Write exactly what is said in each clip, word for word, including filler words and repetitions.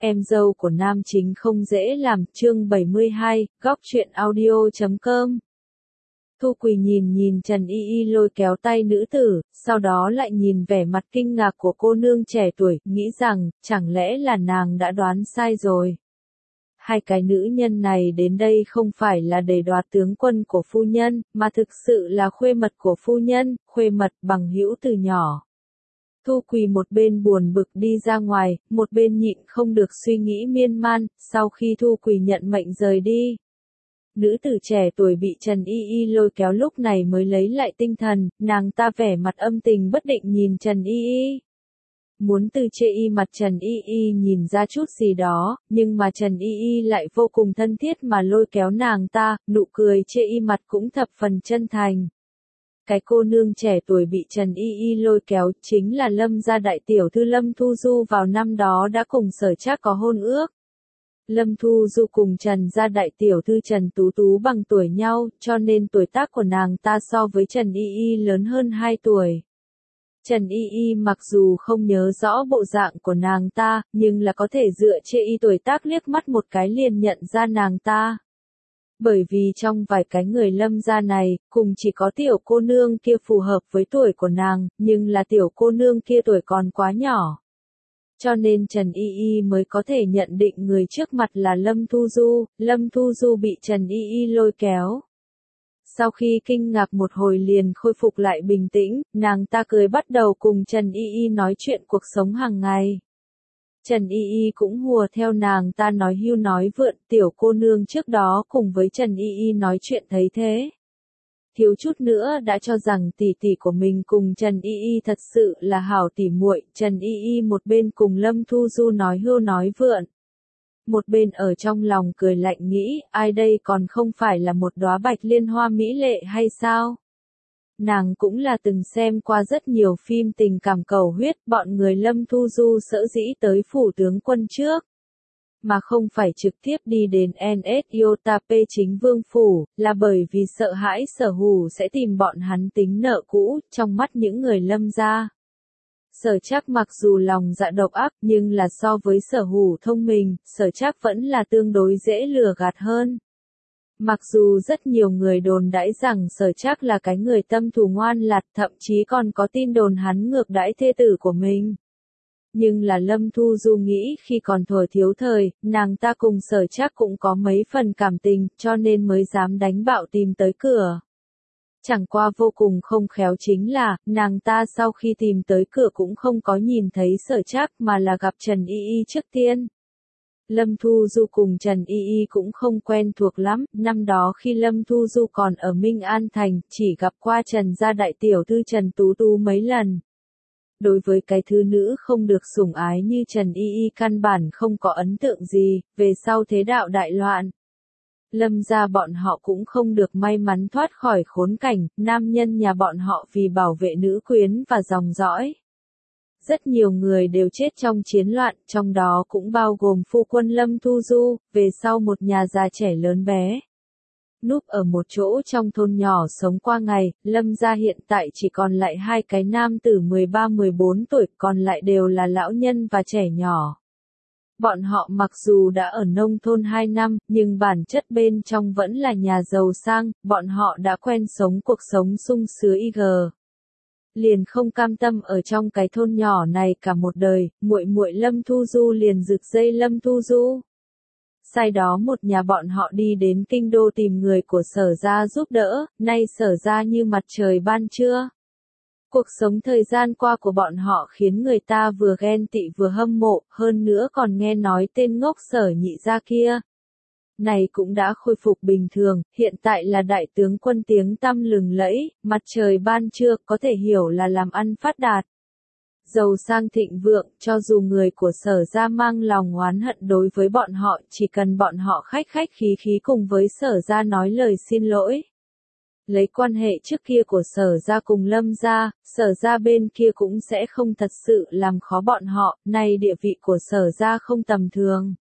Em dâu của nam chính không dễ làm, chương bảy mươi hai, góc truyện audio chấm com. Thu Quỳ nhìn nhìn Trần Y Y lôi kéo tay nữ tử, sau đó lại nhìn vẻ mặt kinh ngạc của cô nương trẻ tuổi, nghĩ rằng, chẳng lẽ là nàng đã đoán sai rồi. Hai cái nữ nhân này đến đây không phải là để đoạt tướng quân của phu nhân, mà thực sự là khuê mật của phu nhân, khuê mật bằng hữu từ nhỏ. Thu Quỳ một bên buồn bực đi ra ngoài, một bên nhịn không được suy nghĩ miên man, sau khi Thu Quỳ nhận mệnh rời đi. Nữ tử trẻ tuổi bị Trần Y Y lôi kéo lúc này mới lấy lại tinh thần, nàng ta vẻ mặt âm tình bất định nhìn Trần Y Y. Muốn từ chê y mặt Trần Y Y nhìn ra chút gì đó, nhưng mà Trần Y Y lại vô cùng thân thiết mà lôi kéo nàng ta, nụ cười chê y mặt cũng thập phần chân thành. Cái cô nương trẻ tuổi bị Trần Y Y lôi kéo chính là Lâm gia đại tiểu thư Lâm Thu Du, vào năm đó đã cùng Sở Trác có hôn ước. Lâm Thu Du cùng Trần gia đại tiểu thư Trần Tú Tú bằng tuổi nhau, cho nên tuổi tác của nàng ta so với Trần Y Y lớn hơn hai tuổi. Trần Y Y mặc dù không nhớ rõ bộ dạng của nàng ta, nhưng là có thể dựa chê y tuổi tác liếc mắt một cái liền nhận ra nàng ta. Bởi vì trong vài cái người Lâm gia này, cùng chỉ có tiểu cô nương kia phù hợp với tuổi của nàng, nhưng là tiểu cô nương kia tuổi còn quá nhỏ. Cho nên Trần Y Y mới có thể nhận định người trước mặt là Lâm Thu Du, Lâm Thu Du bị Trần Y Y lôi kéo. Sau khi kinh ngạc một hồi liền khôi phục lại bình tĩnh, nàng ta cười bắt đầu cùng Trần Y Y nói chuyện cuộc sống hàng ngày. Trần Y Y cũng hùa theo nàng ta nói hưu nói vượn, tiểu cô nương trước đó cùng với Trần Y Y nói chuyện thấy thế. Thiếu chút nữa đã cho rằng tỷ tỷ của mình cùng Trần Y Y thật sự là hảo tỷ muội. Trần Y Y một bên cùng Lâm Thu Du nói hưu nói vượn. Một bên ở trong lòng cười lạnh nghĩ, ai đây còn không phải là một đóa bạch liên hoa mỹ lệ hay sao? Nàng cũng là từng xem qua rất nhiều phim tình cảm cầu huyết, bọn người Lâm Thu Du sở dĩ tới phủ tướng quân trước, mà không phải trực tiếp đi đến en ét Iota P chính vương phủ, là bởi vì sợ hãi Sở Hủ sẽ tìm bọn hắn tính nợ cũ, trong mắt những người Lâm gia. Sở Trác mặc dù lòng dạ độc ác, nhưng là so với Sở Hủ thông minh, Sở Trác vẫn là tương đối dễ lừa gạt hơn. Mặc dù rất nhiều người đồn đãi rằng Sở Trác là cái người tâm thù ngoan lạt, thậm chí còn có tin đồn hắn ngược đãi thê tử của mình. Nhưng là Lâm Thu Du nghĩ khi còn thuở thiếu thời, nàng ta cùng Sở Trác cũng có mấy phần cảm tình, cho nên mới dám đánh bạo tìm tới cửa. Chẳng qua vô cùng không khéo chính là, nàng ta sau khi tìm tới cửa cũng không có nhìn thấy Sở Trác mà là gặp Trần Y Y trước tiên. Lâm Thu Du cùng Trần Y Y cũng không quen thuộc lắm, năm đó khi Lâm Thu Du còn ở Minh An Thành, chỉ gặp qua Trần gia đại tiểu thư Trần Tú Tú mấy lần. Đối với cái thứ nữ không được sủng ái như Trần Y Y căn bản không có ấn tượng gì, về sau thế đạo đại loạn. Lâm gia bọn họ cũng không được may mắn thoát khỏi khốn cảnh, nam nhân nhà bọn họ vì bảo vệ nữ quyến và dòng dõi. Rất nhiều người đều chết trong chiến loạn, trong đó cũng bao gồm phu quân Lâm Thu Du, về sau một nhà già trẻ lớn bé. Núp ở một chỗ trong thôn nhỏ sống qua ngày, Lâm gia hiện tại chỉ còn lại hai cái nam tử mười ba mười bốn tuổi, còn lại đều là lão nhân và trẻ nhỏ. Bọn họ mặc dù đã ở nông thôn hai năm, nhưng bản chất bên trong vẫn là nhà giàu sang, bọn họ đã quen sống cuộc sống sung sướng y gờ. Liền không cam tâm ở trong cái thôn nhỏ này cả một đời, muội muội Lâm Thu Du liền rực dây Lâm Thu Du. Sau đó một nhà bọn họ đi đến kinh đô tìm người của Sở gia giúp đỡ, nay Sở gia như mặt trời ban trưa. Cuộc sống thời gian qua của bọn họ khiến người ta vừa ghen tị vừa hâm mộ, hơn nữa còn nghe nói tên ngốc Sở nhị gia kia. Này cũng đã khôi phục bình thường, hiện tại là đại tướng quân tiếng tăm lừng lẫy, mặt trời ban trưa, có thể hiểu là làm ăn phát đạt. Giàu sang thịnh vượng, cho dù người của Sở gia mang lòng oán hận đối với bọn họ, chỉ cần bọn họ khách khách khí khí cùng với Sở gia nói lời xin lỗi. Lấy quan hệ trước kia của Sở gia cùng Lâm gia, Sở gia bên kia cũng sẽ không thật sự làm khó bọn họ, nay địa vị của Sở gia không tầm thường.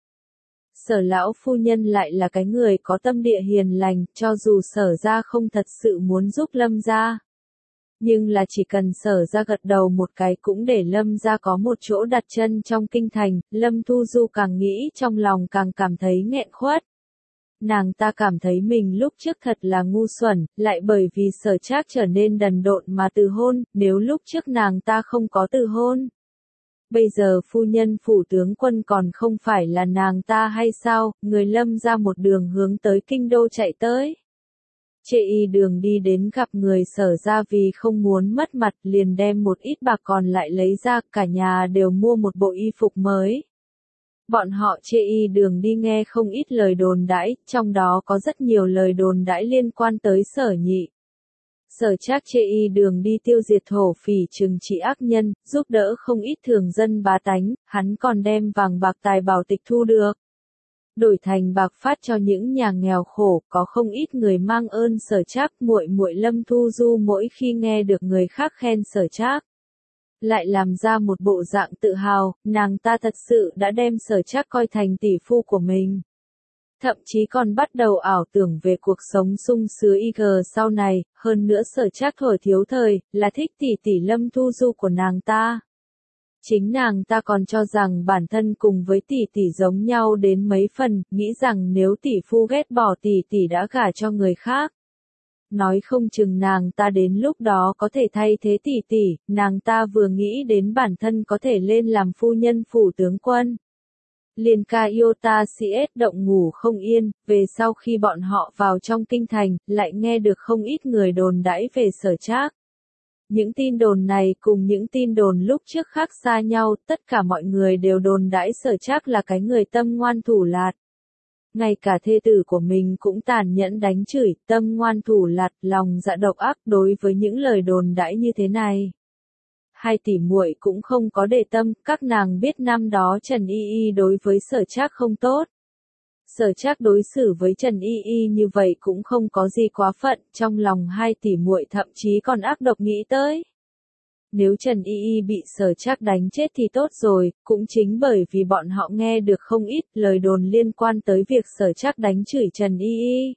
Sở lão phu nhân lại là cái người có tâm địa hiền lành, cho dù Sở gia không thật sự muốn giúp Lâm gia. Nhưng là chỉ cần Sở ra gật đầu một cái cũng để Lâm ra có một chỗ đặt chân trong kinh thành, Lâm Thu Du càng nghĩ trong lòng càng cảm thấy nghẹn khuất. Nàng ta cảm thấy mình lúc trước thật là ngu xuẩn, lại bởi vì Sở Trác trở nên đần độn mà từ hôn, nếu lúc trước nàng ta không có từ hôn. Bây giờ phu nhân phủ tướng quân còn không phải là nàng ta hay sao, người Lâm ra một đường hướng tới kinh đô chạy tới. Chê y đường đi đến gặp người Sở ra vì không muốn mất mặt liền đem một ít bạc còn lại lấy ra, cả nhà đều mua một bộ y phục mới. Bọn họ chê y đường đi nghe không ít lời đồn đãi, trong đó có rất nhiều lời đồn đãi liên quan tới Sở Nhị. Sở Trác chê y đường đi tiêu diệt thổ phỉ trừng trị ác nhân, giúp đỡ không ít thường dân bá tánh, hắn còn đem vàng bạc tài bảo tịch thu được. Đổi thành bạc phát cho những nhà nghèo khổ, có không ít người mang ơn Sở Trác, muội muội Lâm Thu Du mỗi khi nghe được người khác khen Sở Trác, lại làm ra một bộ dạng tự hào, nàng ta thật sự đã đem Sở Trác coi thành tỷ phu của mình. Thậm chí còn bắt đầu ảo tưởng về cuộc sống sung sướng y gờ sau này, hơn nữa Sở Trác thổi thiếu thời, là thích tỷ tỷ Lâm Thu Du của nàng ta. Chính nàng ta còn cho rằng bản thân cùng với tỷ tỷ giống nhau đến mấy phần, nghĩ rằng nếu tỷ phu ghét bỏ tỷ tỷ đã gả cho người khác. Nói không chừng nàng ta đến lúc đó có thể thay thế tỷ tỷ, nàng ta vừa nghĩ đến bản thân có thể lên làm phu nhân phủ tướng quân. Liền ca Iota xê ét động ngủ không yên, về sau khi bọn họ vào trong kinh thành, lại nghe được không ít người đồn đãi về Sở Trác. Những tin đồn này cùng những tin đồn lúc trước khác xa nhau, tất cả mọi người đều đồn đãi Sở Trác là cái người tâm ngoan thủ lạt. Ngay cả thê tử của mình cũng tàn nhẫn đánh chửi, tâm ngoan thủ lạt, lòng dạ độc ác đối với những lời đồn đãi như thế này. Hai tỷ muội cũng không có để tâm, các nàng biết năm đó Trần Y Y đối với Sở Trác không tốt. Sở Trác đối xử với Trần Y Y như vậy cũng không có gì quá phận, trong lòng hai tỷ muội thậm chí còn ác độc nghĩ tới. Nếu Trần Y Y bị Sở Trác đánh chết thì tốt rồi, cũng chính bởi vì bọn họ nghe được không ít lời đồn liên quan tới việc Sở Trác đánh chửi Trần Y Y.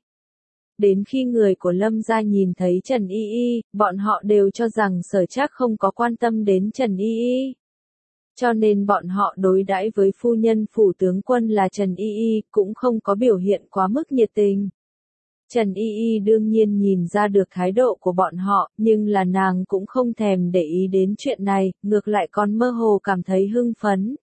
Đến khi người của Lâm gia nhìn thấy Trần Y Y, bọn họ đều cho rằng Sở Trác không có quan tâm đến Trần Y Y. Cho nên bọn họ đối đãi với phu nhân phủ tướng quân là Trần Y Y cũng không có biểu hiện quá mức nhiệt tình. Trần Y Y đương nhiên nhìn ra được thái độ của bọn họ, nhưng là nàng cũng không thèm để ý đến chuyện này, ngược lại còn mơ hồ cảm thấy hưng phấn.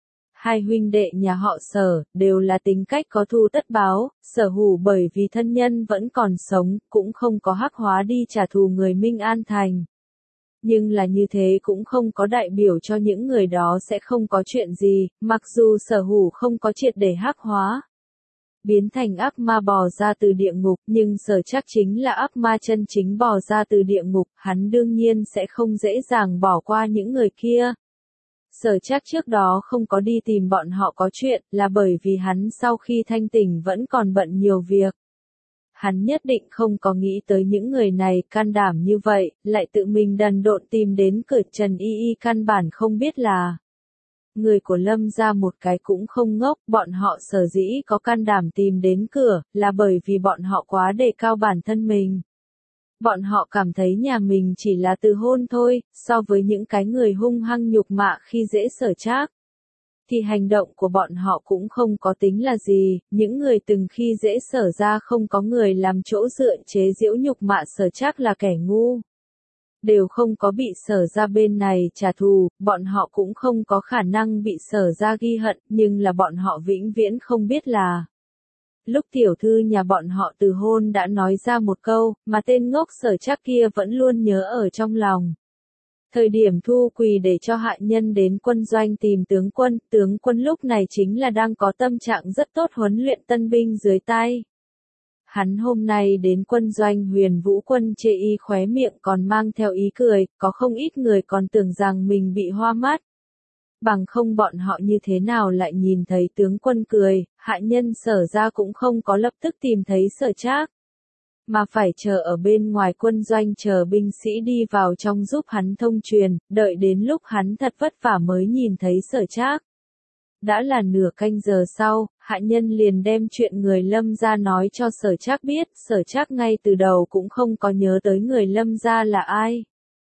Hai huynh đệ nhà họ Sở, đều là tính cách có thù tất báo, Sở Hủ bởi vì thân nhân vẫn còn sống, cũng không có hắc hóa đi trả thù người Minh An Thành. Nhưng là như thế cũng không có đại biểu cho những người đó sẽ không có chuyện gì, mặc dù Sở Hủ không có triệt để hắc hóa. Biến thành ác ma bò ra từ địa ngục, nhưng Sở Trác chính là ác ma chân chính bò ra từ địa ngục, hắn đương nhiên sẽ không dễ dàng bỏ qua những người kia. Sở Trác trước đó không có đi tìm bọn họ có chuyện, là bởi vì hắn sau khi thanh tỉnh vẫn còn bận nhiều việc. Hắn nhất định không có nghĩ tới những người này can đảm như vậy, lại tự mình đần độn tìm đến cửa Trần Y Y căn bản không biết là. Người của Lâm gia một cái cũng không ngốc, bọn họ sở dĩ có can đảm tìm đến cửa, là bởi vì bọn họ quá đề cao bản thân mình. Bọn họ cảm thấy nhà mình chỉ là từ hôn thôi, so với những cái người hung hăng nhục mạ khi dễ Sở Trác. Thì hành động của bọn họ cũng không có tính là gì, những người từng khi dễ Sở ra không có người làm chỗ dựa chế giễu nhục mạ Sở Trác là kẻ ngu. Đều không có bị Sở ra bên này trả thù, bọn họ cũng không có khả năng bị Sở ra ghi hận, nhưng là bọn họ vĩnh viễn không biết là. Lúc tiểu thư nhà bọn họ từ hôn đã nói ra một câu, mà tên ngốc Sở Trác kia vẫn luôn nhớ ở trong lòng. Thời điểm thu quỳ để cho hạ nhân đến quân doanh tìm tướng quân, tướng quân lúc này chính là đang có tâm trạng rất tốt huấn luyện tân binh dưới tay. Hắn hôm nay đến quân doanh Huyền Vũ quân chê y khóe miệng còn mang theo ý cười, có không ít người còn tưởng rằng mình bị hoa mắt. Bằng không bọn họ như thế nào lại nhìn thấy tướng quân cười, hạ nhân Sở ra cũng không có lập tức tìm thấy Sở Trác. Mà phải chờ ở bên ngoài quân doanh chờ binh sĩ đi vào trong giúp hắn thông truyền, đợi đến lúc hắn thật vất vả mới nhìn thấy Sở Trác. Đã là nửa canh giờ sau, hạ nhân liền đem chuyện người Lâm gia nói cho Sở Trác biết, Sở Trác ngay từ đầu cũng không có nhớ tới người Lâm gia là ai.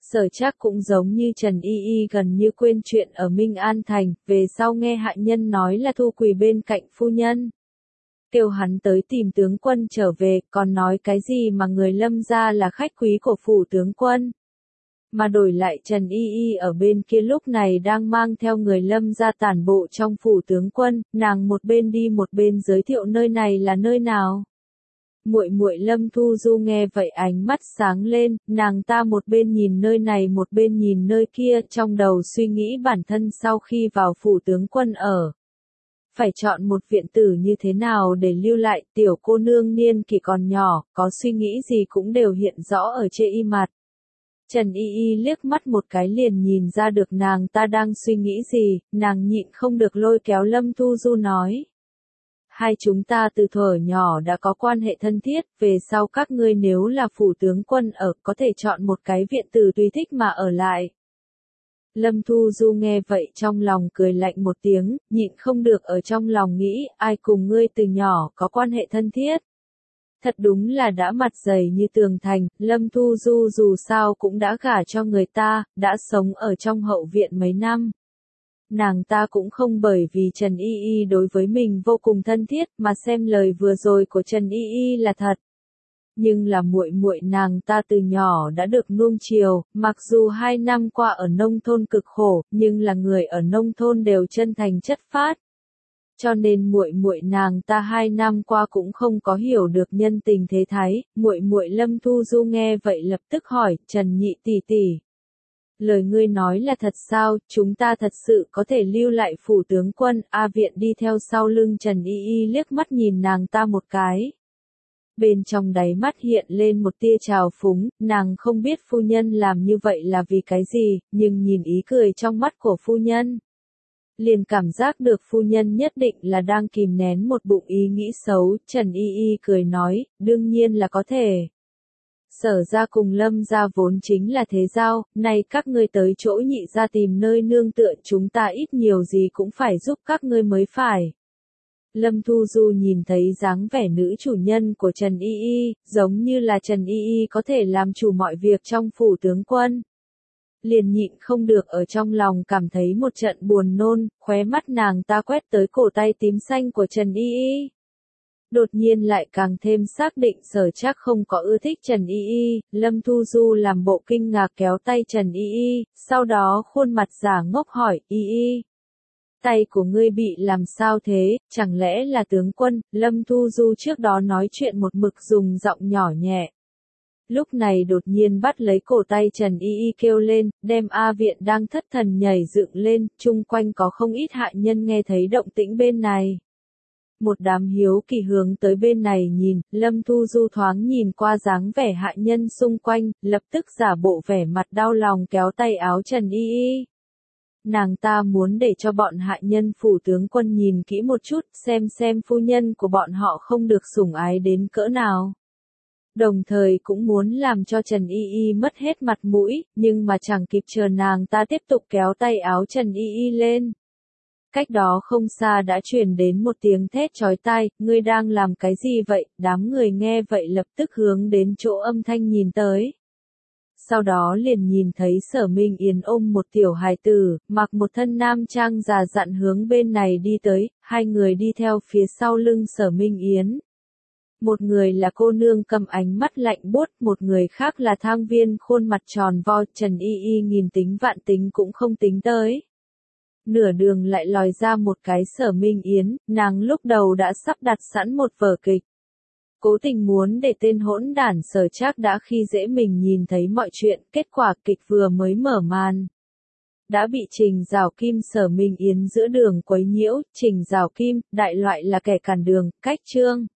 Sở Trác cũng giống như Trần Y Y gần như quên chuyện ở Minh An Thành, về sau nghe hạ nhân nói là Thu Quỳ bên cạnh phu nhân. Kêu hắn tới tìm tướng quân trở về, còn nói cái gì mà người Lâm gia là khách quý của phủ tướng quân. Mà đổi lại Trần Y Y ở bên kia lúc này đang mang theo người Lâm gia tản bộ trong phủ tướng quân, nàng một bên đi một bên giới thiệu nơi này là nơi nào. Muội muội Lâm Thu Du nghe vậy ánh mắt sáng lên, nàng ta một bên nhìn nơi này một bên nhìn nơi kia, trong đầu suy nghĩ bản thân sau khi vào phủ tướng quân ở. Phải chọn một viện tử như thế nào để lưu lại, tiểu cô nương niên kỷ còn nhỏ, có suy nghĩ gì cũng đều hiện rõ ở trên y mặt. Trần Y Y liếc mắt một cái liền nhìn ra được nàng ta đang suy nghĩ gì, nàng nhịn không được lôi kéo Lâm Thu Du nói. Hai chúng ta từ thuở nhỏ đã có quan hệ thân thiết, về sau các ngươi nếu là phủ tướng quân ở, có thể chọn một cái viện tử tùy thích mà ở lại. Lâm Thu Du nghe vậy trong lòng cười lạnh một tiếng, nhịn không được ở trong lòng nghĩ, ai cùng ngươi từ nhỏ có quan hệ thân thiết. Thật đúng là đã mặt dày như tường thành, Lâm Thu Du dù sao cũng đã gả cho người ta, đã sống ở trong hậu viện mấy năm. Nàng ta cũng không bởi vì Trần Y Y đối với mình vô cùng thân thiết mà xem lời vừa rồi của Trần Y Y là thật. Nhưng là muội muội nàng ta từ nhỏ đã được nuông chiều, mặc dù hai năm qua ở nông thôn cực khổ, nhưng là người ở nông thôn đều chân thành chất phác. Cho nên muội muội nàng ta hai năm qua cũng không có hiểu được nhân tình thế thái, muội muội Lâm Thu Du nghe vậy lập tức hỏi, Trần nhị tỷ tỷ. Lời ngươi nói là thật sao, chúng ta thật sự có thể lưu lại phủ tướng quân, A Viện đi theo sau lưng Trần Y Y liếc mắt nhìn nàng ta một cái. Bên trong đáy mắt hiện lên một tia trào phúng, nàng không biết phu nhân làm như vậy là vì cái gì, nhưng nhìn ý cười trong mắt của phu nhân. Liền cảm giác được phu nhân nhất định là đang kìm nén một bụng ý nghĩ xấu, Trần Y Y cười nói, đương nhiên là có thể. Sở ra cùng Lâm ra vốn chính là thế giao, nay các ngươi tới chỗ nhị ra tìm nơi nương tựa chúng ta ít nhiều gì cũng phải giúp các ngươi mới phải. Lâm Thu Du nhìn thấy dáng vẻ nữ chủ nhân của Trần Y Y, giống như là Trần Y Y có thể làm chủ mọi việc trong phủ tướng quân. Liền nhịn không được ở trong lòng cảm thấy một trận buồn nôn, khóe mắt nàng ta quét tới cổ tay tím xanh của Trần Y Y. Đột nhiên lại càng thêm xác định Sở Trác không có ưa thích Trần Y Y, Lâm Thu Du làm bộ kinh ngạc kéo tay Trần Y Y, sau đó khuôn mặt giả ngốc hỏi, Y Y. Tay của ngươi bị làm sao thế, chẳng lẽ là tướng quân, Lâm Thu Du trước đó nói chuyện một mực dùng giọng nhỏ nhẹ. Lúc này đột nhiên bắt lấy cổ tay Trần Y Y kêu lên, đem A Viện đang thất thần nhảy dựng lên, chung quanh có không ít hạ nhân nghe thấy động tĩnh bên này. Một đám hiếu kỳ hướng tới bên này nhìn, Lâm Thu Du thoáng nhìn qua dáng vẻ hạ nhân xung quanh, lập tức giả bộ vẻ mặt đau lòng kéo tay áo Trần Y Y. Nàng ta muốn để cho bọn hạ nhân phủ tướng quân nhìn kỹ một chút, xem xem phu nhân của bọn họ không được sủng ái đến cỡ nào. Đồng thời cũng muốn làm cho Trần Y Y mất hết mặt mũi, nhưng mà chẳng kịp chờ nàng ta tiếp tục kéo tay áo Trần Y Y lên. Cách đó không xa đã truyền đến một tiếng thét chói tai, ngươi đang làm cái gì vậy, đám người nghe vậy lập tức hướng đến chỗ âm thanh nhìn tới. Sau đó liền nhìn thấy Sở Minh Yến ôm một tiểu hài tử, mặc một thân nam trang già dặn hướng bên này đi tới, hai người đi theo phía sau lưng Sở Minh Yến. Một người là cô nương cầm ánh mắt lạnh buốt, một người khác là thang viên khuôn mặt tròn vo, Trần Y Y nghìn tính vạn tính cũng không tính tới. Nửa đường lại lòi ra một cái Sở Minh Yến, nàng lúc đầu đã sắp đặt sẵn một vở kịch. Cố tình muốn để tên hỗn đản Sở Trác đã khi dễ mình nhìn thấy mọi chuyện, kết quả kịch vừa mới mở màn. Đã bị Trình Giảo Kim Sở Minh Yến giữa đường quấy nhiễu, Trình Giảo Kim, đại loại là kẻ cản đường, cách chương.